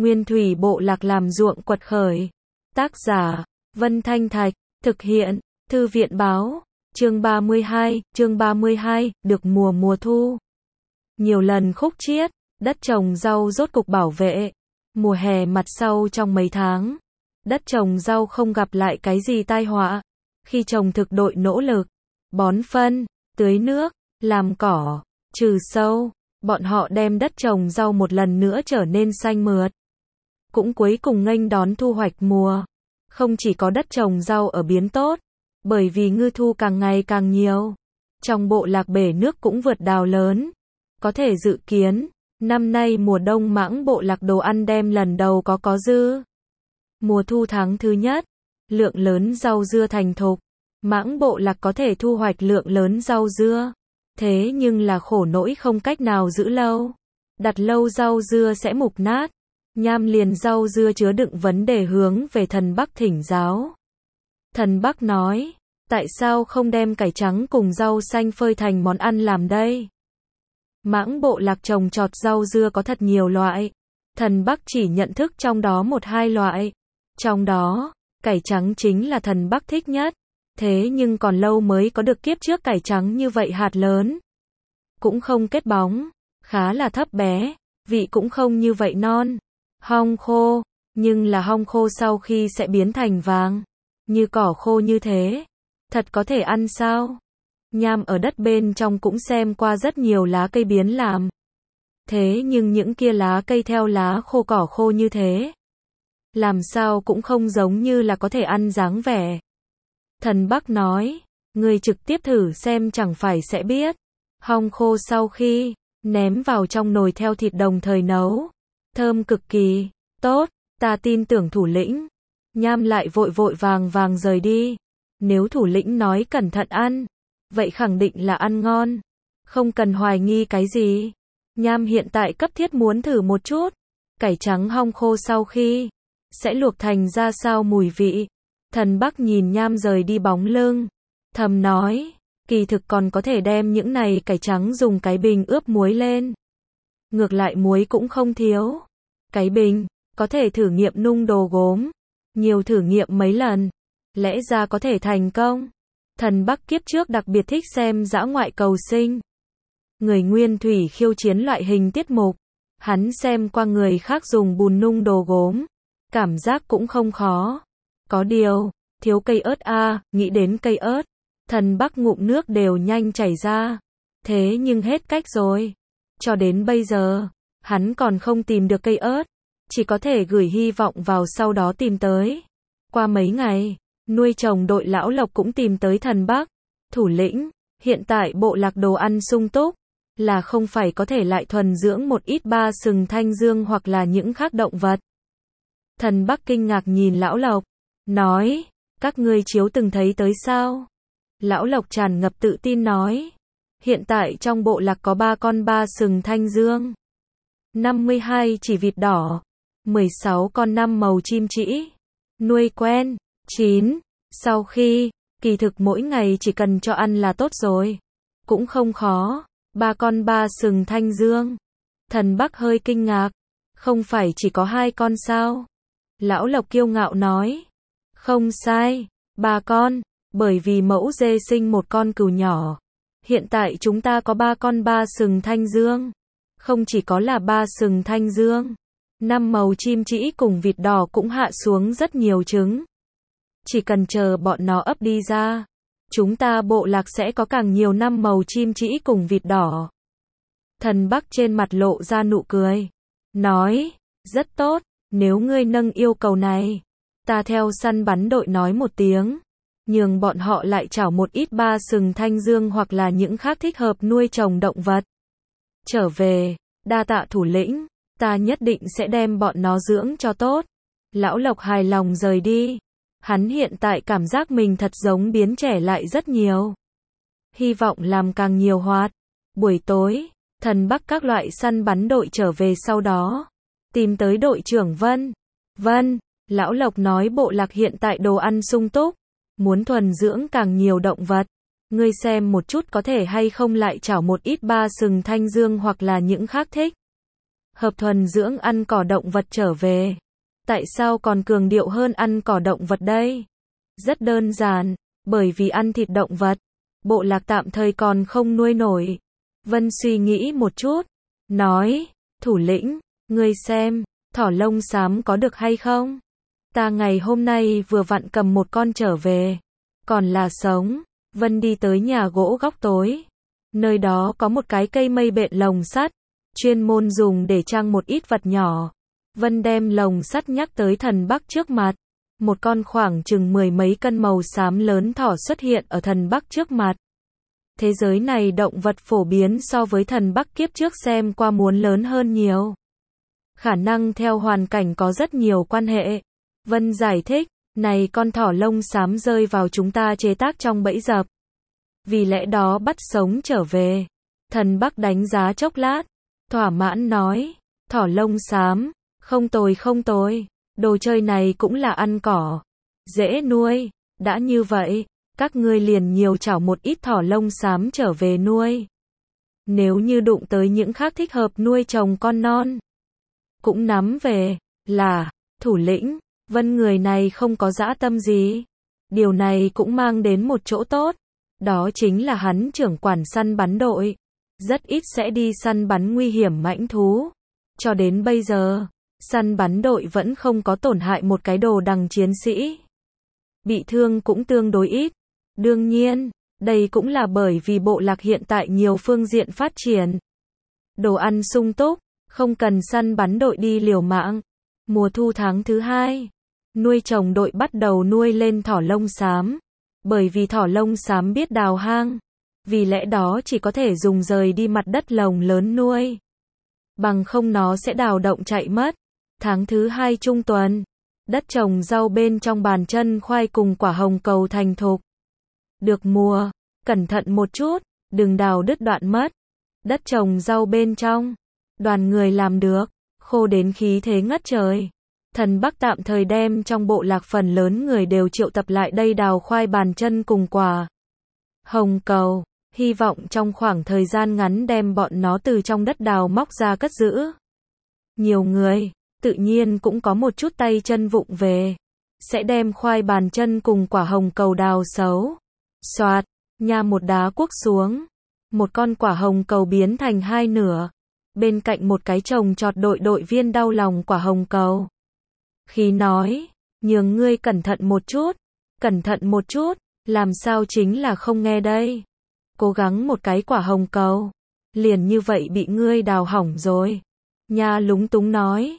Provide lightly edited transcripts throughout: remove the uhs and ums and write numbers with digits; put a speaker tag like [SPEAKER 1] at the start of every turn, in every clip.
[SPEAKER 1] Nguyên thủy bộ lạc làm ruộng quật khởi. Tác giả, Vân Thanh Thạch, thực hiện, Thư viện báo, chương 32, được mùa thu. Nhiều lần khúc chiết, đất trồng rau rốt cục bảo vệ. Mùa hè mặt sau trong mấy tháng, đất trồng rau không gặp lại cái gì tai họa. Khi trồng thực đội nỗ lực, bón phân, tưới nước, làm cỏ, trừ sâu, bọn họ đem đất trồng rau một lần nữa trở nên xanh mượt. Cũng cuối cùng nghênh đón thu hoạch mùa. Không chỉ có đất trồng rau ở biến tốt, bởi vì ngư thu càng ngày càng nhiều. Trong bộ lạc bể nước cũng vượt đào lớn. Có thể dự kiến, năm nay mùa đông mãng bộ lạc đồ ăn đem lần đầu có dư. Mùa thu tháng thứ nhất, lượng lớn rau dưa thành thục. Mãng bộ lạc có thể thu hoạch lượng lớn rau dưa. Thế nhưng là khổ nỗi không cách nào giữ lâu. Đặt lâu rau dưa sẽ mục nát. Nham liền rau dưa chứa đựng vấn đề hướng về thần Bắc thỉnh giáo. Thần Bắc nói, tại sao không đem cải trắng cùng rau xanh phơi thành món ăn làm đây? Mãng bộ lạc trồng trọt rau dưa có thật nhiều loại. Thần Bắc chỉ nhận thức trong đó 1-2 loại. Trong đó, cải trắng chính là thần Bắc thích nhất. Thế nhưng còn lâu mới có được kiếp trước cải trắng như vậy hạt lớn. Cũng không kết bóng, khá là thấp bé, vị cũng không như vậy non. Hong khô, nhưng là hong khô sau khi sẽ biến thành vàng, như cỏ khô như thế. Thật có thể ăn sao? Nham ở đất bên trong cũng xem qua rất nhiều lá cây biến làm. Thế nhưng những kia lá cây theo lá khô cỏ khô như thế, làm sao cũng không giống như là có thể ăn dáng vẻ. Thần Bắc nói, người trực tiếp thử xem chẳng phải sẽ biết. Hong khô sau khi ném vào trong nồi theo thịt đồng thời nấu, thơm cực kỳ, tốt, ta tin tưởng thủ lĩnh. Nham lại vội vàng rời đi. Nếu thủ lĩnh nói cẩn thận ăn, vậy khẳng định là ăn ngon. Không cần hoài nghi cái gì. Nham hiện tại cấp thiết muốn thử một chút. Cải trắng hong khô sau khi sẽ luộc thành ra sao mùi vị. Thần Bắc nhìn Nham rời đi bóng lưng, thầm nói, kỳ thực còn có thể đem những này cải trắng dùng cái bình ướp muối lên. Ngược lại muối cũng không thiếu. Cái bình, có thể thử nghiệm nung đồ gốm. Nhiều thử nghiệm mấy lần, lẽ ra có thể thành công. Thần Bắc kiếp trước đặc biệt thích xem dã ngoại cầu sinh. Người nguyên thủy khiêu chiến loại hình tiết mục. Hắn xem qua người khác dùng bùn nung đồ gốm. Cảm giác cũng không khó. Có điều, thiếu cây ớt nghĩ đến cây ớt. Thần Bắc ngụm nước đều nhanh chảy ra. Thế nhưng hết cách rồi. Cho đến bây giờ, hắn còn không tìm được cây ớt. Chỉ có thể gửi hy vọng vào sau đó tìm tới. Qua mấy ngày, nuôi trồng đội lão Lộc cũng tìm tới thần Bắc. Thủ lĩnh, hiện tại bộ lạc đồ ăn sung túc. Là không phải có thể lại thuần dưỡng một ít ba sừng thanh dương hoặc là những khác động vật. Thần Bắc kinh ngạc nhìn lão Lộc. Nói, các ngươi chiếu từng thấy tới sao? Lão Lộc tràn ngập tự tin nói. Hiện tại trong bộ lạc có 3 con ba sừng thanh dương. 52 chỉ vịt đỏ. 16 con 5 màu chim trĩ. Nuôi quen. 9. Sau khi, kỳ thực mỗi ngày chỉ cần cho ăn là tốt rồi. Cũng không khó. 3 con ba sừng thanh dương. Thần Bắc hơi kinh ngạc. Không phải chỉ có 2 con sao? Lão Lộc kiêu ngạo nói. Không sai. 3 con. Bởi vì mẫu dê sinh 1 con cừu nhỏ. Hiện tại chúng ta có 3 con ba sừng thanh dương. Không chỉ có là ba sừng thanh dương. 5 màu chim trĩ cùng vịt đỏ cũng hạ xuống rất nhiều trứng. Chỉ cần chờ bọn nó ấp đi ra, chúng ta bộ lạc sẽ có càng nhiều 5 màu chim trĩ cùng vịt đỏ. Thần Bắc trên mặt lộ ra nụ cười. Nói, rất tốt, nếu ngươi nâng yêu cầu này, ta theo săn bắn đội nói một tiếng. Nhường bọn họ lại chảo một ít ba sừng thanh dương hoặc là những khác thích hợp nuôi trồng động vật. Trở về, đa tạ thủ lĩnh, ta nhất định sẽ đem bọn nó dưỡng cho tốt. Lão Lộc hài lòng rời đi. Hắn hiện tại cảm giác mình thật giống biến trẻ lại rất nhiều. Hy vọng làm càng nhiều hoạt. Buổi tối, thần Bắc các loại săn bắn đội trở về sau đó. Tìm tới đội trưởng Vân. Vân, Lão Lộc nói bộ lạc hiện tại đồ ăn sung túc. Muốn thuần dưỡng càng nhiều động vật. Ngươi xem một chút có thể hay không lại chảo một ít ba sừng thanh dương hoặc là những khác thích hợp thuần dưỡng ăn cỏ động vật trở về. Tại sao còn cường điệu hơn ăn cỏ động vật đây? Rất đơn giản, bởi vì ăn thịt động vật, bộ lạc tạm thời còn không nuôi nổi. Vân suy nghĩ một chút, nói, thủ lĩnh, ngươi xem, thỏ lông xám có được hay không? Ta ngày hôm nay vừa vặn cầm một con trở về, còn là sống. Vân đi tới nhà gỗ góc tối. Nơi đó có một cái cây mây bện lồng sắt, chuyên môn dùng để trang một ít vật nhỏ. Vân đem lồng sắt nhắc tới thần Bắc trước mặt. Một con khoảng chừng 10 mấy cân màu xám lớn thỏ xuất hiện ở thần Bắc trước mặt. Thế giới này động vật phổ biến so với thần Bắc kiếp trước xem qua muốn lớn hơn nhiều. Khả năng theo hoàn cảnh có rất nhiều quan hệ. Vân giải thích, này con thỏ lông xám rơi vào chúng ta chế tác trong bẫy dập. Vì lẽ đó bắt sống trở về. Thần Bắc đánh giá chốc lát, thỏa mãn nói, thỏ lông xám, không tồi không tồi, đồ chơi này cũng là ăn cỏ, dễ nuôi, đã như vậy, các ngươi liền nhiều chảo một ít thỏ lông xám trở về nuôi. Nếu như đụng tới những khác thích hợp nuôi trồng con non, cũng nắm về, là, thủ lĩnh. Vân người này không có dã tâm gì. Điều này cũng mang đến một chỗ tốt. Đó chính là hắn trưởng quản săn bắn đội. Rất ít sẽ đi săn bắn nguy hiểm mãnh thú. Cho đến bây giờ, săn bắn đội vẫn không có tổn hại một cái đồ đằng chiến sĩ. Bị thương cũng tương đối ít. Đương nhiên, đây cũng là bởi vì bộ lạc hiện tại nhiều phương diện phát triển. Đồ ăn sung túc, không cần săn bắn đội đi liều mạng. Mùa thu tháng thứ 2. Nuôi trồng đội bắt đầu nuôi lên thỏ lông xám. Bởi vì thỏ lông xám biết đào hang. Vì lẽ đó chỉ có thể dùng rời đi mặt đất lồng lớn nuôi. Bằng không nó sẽ đào động chạy mất. Tháng thứ 2 trung tuần. Đất trồng rau bên trong bàn chân khoai cùng quả hồng cầu thành thục. Được mùa. Cẩn thận một chút. Đừng đào đứt đoạn mất. Đất trồng rau bên trong. Đoàn người làm được. Khô đến khí thế ngất trời. Thần Bắc tạm thời đem trong bộ lạc phần lớn người đều triệu tập lại đây đào khoai bàn chân cùng quả hồng cầu, hy vọng trong khoảng thời gian ngắn đem bọn nó từ trong đất đào móc ra cất giữ. Nhiều người, tự nhiên cũng có một chút tay chân vụng về, sẽ đem khoai bàn chân cùng quả hồng cầu đào xấu. Soạt, nha một đá cuốc xuống, một con quả hồng cầu biến thành hai nửa, bên cạnh một cái trồng trọt đội viên đau lòng quả hồng cầu. Khi nói, nhường ngươi cẩn thận một chút, làm sao chính là không nghe đây. Cố gắng một cái quả hồng cầu, liền như vậy bị ngươi đào hỏng rồi. Nha lúng túng nói,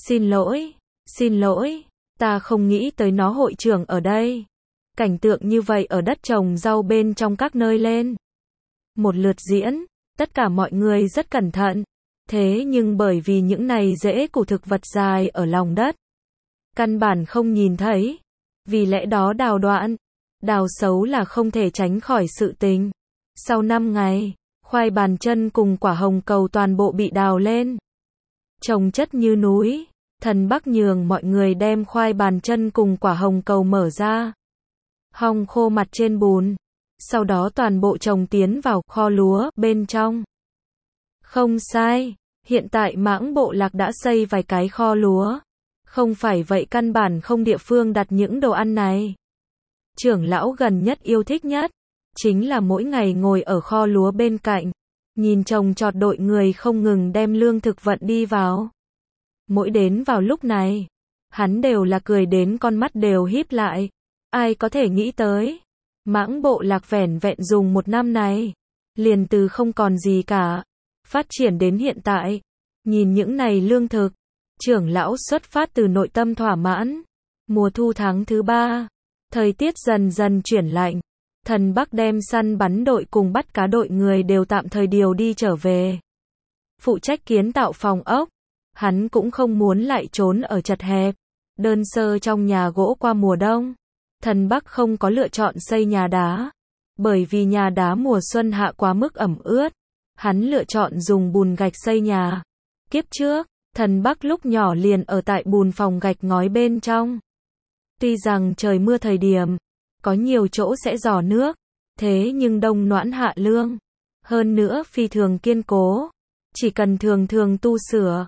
[SPEAKER 1] xin lỗi, ta không nghĩ tới nó hội trưởng ở đây. Cảnh tượng như vậy ở đất trồng rau bên trong các nơi lên. Một lượt diễn, tất cả mọi người rất cẩn thận. Thế nhưng bởi vì những này rễ của thực vật dài ở lòng đất, căn bản không nhìn thấy. Vì lẽ đó đào đoạn, đào xấu là không thể tránh khỏi sự tình. Sau 5 ngày, khoai bàn chân cùng quả hồng cầu toàn bộ bị đào lên. Trồng chất như núi, thần Bắc nhường mọi người đem khoai bàn chân cùng quả hồng cầu mở ra. Hong khô mặt trên bùn. Sau đó toàn bộ trồng tiến vào kho lúa bên trong. Không sai, hiện tại Mãng bộ lạc đã xây vài cái kho lúa. Không phải vậy căn bản không địa phương đặt những đồ ăn này. Trưởng lão gần nhất yêu thích nhất, chính là mỗi ngày ngồi ở kho lúa bên cạnh, nhìn trồng trọt đội người không ngừng đem lương thực vận đi vào. Mỗi đến vào lúc này, hắn đều là cười đến con mắt đều híp lại. Ai có thể nghĩ tới, Mãng bộ lạc vẻn vẹn dùng 1 năm này, liền từ không còn gì cả, phát triển đến hiện tại. Nhìn những này lương thực, trưởng lão xuất phát từ nội tâm thỏa mãn. Mùa thu tháng thứ 3, thời tiết dần dần chuyển lạnh. Thần Bắc đem săn bắn đội cùng bắt cá đội người đều tạm thời điều đi trở về. Phụ trách kiến tạo phòng ốc, hắn cũng không muốn lại trốn ở chật hẹp, đơn sơ trong nhà gỗ qua mùa đông. Thần Bắc không có lựa chọn xây nhà đá, bởi vì nhà đá mùa xuân hạ quá mức ẩm ướt. Hắn lựa chọn dùng bùn gạch xây nhà. Kiếp trước, thần Bắc lúc nhỏ liền ở tại bùn phòng gạch ngói bên trong. Tuy rằng trời mưa thời điểm, có nhiều chỗ sẽ rò nước, thế nhưng đông noãn hạ lương. Hơn nữa phi thường kiên cố, chỉ cần thường thường tu sửa,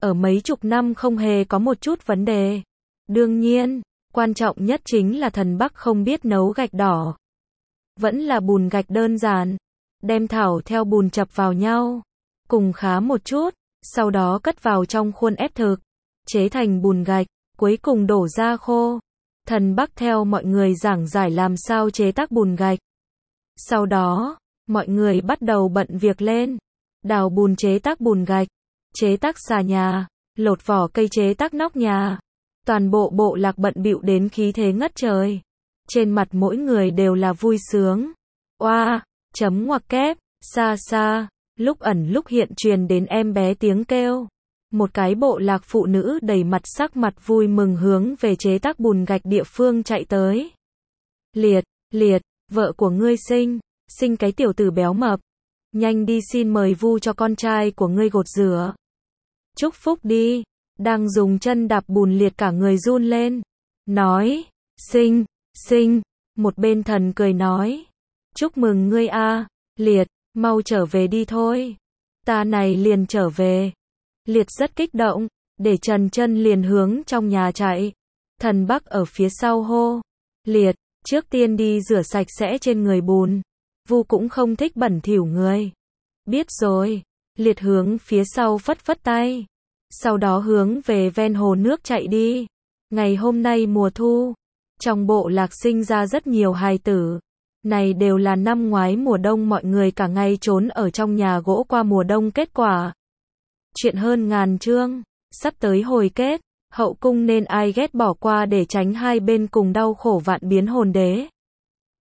[SPEAKER 1] ở mấy chục năm không hề có một chút vấn đề. Đương nhiên, quan trọng nhất chính là thần Bắc không biết nấu gạch đỏ. Vẫn là bùn gạch đơn giản, đem thảo theo bùn chập vào nhau, cùng khá một chút, sau đó cất vào trong khuôn ép thực, chế thành bùn gạch, cuối cùng đổ ra khô. Thần Bắc theo mọi người giảng giải làm sao chế tác bùn gạch. Sau đó, mọi người bắt đầu bận việc lên, đào bùn chế tác bùn gạch, chế tác xà nhà, lột vỏ cây chế tác nóc nhà. Toàn bộ bộ lạc bận bịu đến khí thế ngất trời. Trên mặt mỗi người đều là vui sướng. Oa, chấm ngoặc kép, xa xa, lúc ẩn lúc hiện truyền đến em bé tiếng kêu. Một cái bộ lạc phụ nữ đầy mặt sắc mặt vui mừng hướng về chế tác bùn gạch địa phương chạy tới. Liệt, Liệt, vợ của ngươi sinh cái tiểu tử béo mập. Nhanh đi xin mời vu cho con trai của ngươi gột rửa. Chúc phúc đi. Đang dùng chân đạp bùn Liệt cả người run lên. Nói, sinh, một bên thần cười nói. Chúc mừng ngươi a, Liệt, mau trở về đi thôi. Ta này liền trở về. Liệt rất kích động, để trần chân liền hướng trong nhà chạy. Thần Bắc ở phía sau hô. Liệt, trước tiên đi rửa sạch sẽ trên người bùn. Vu cũng không thích bẩn thỉu người. Biết rồi. Liệt hướng phía sau phất phất tay. Sau đó hướng về ven hồ nước chạy đi. Ngày hôm nay mùa thu, trong bộ lạc sinh ra rất nhiều hài tử. Này đều là năm ngoái mùa đông mọi người cả ngày trốn ở trong nhà gỗ qua mùa đông kết quả. Chuyện hơn ngàn chương, sắp tới hồi kết, hậu cung nên ai ghét bỏ qua để tránh hai bên cùng đau khổ vạn biến hồn đế.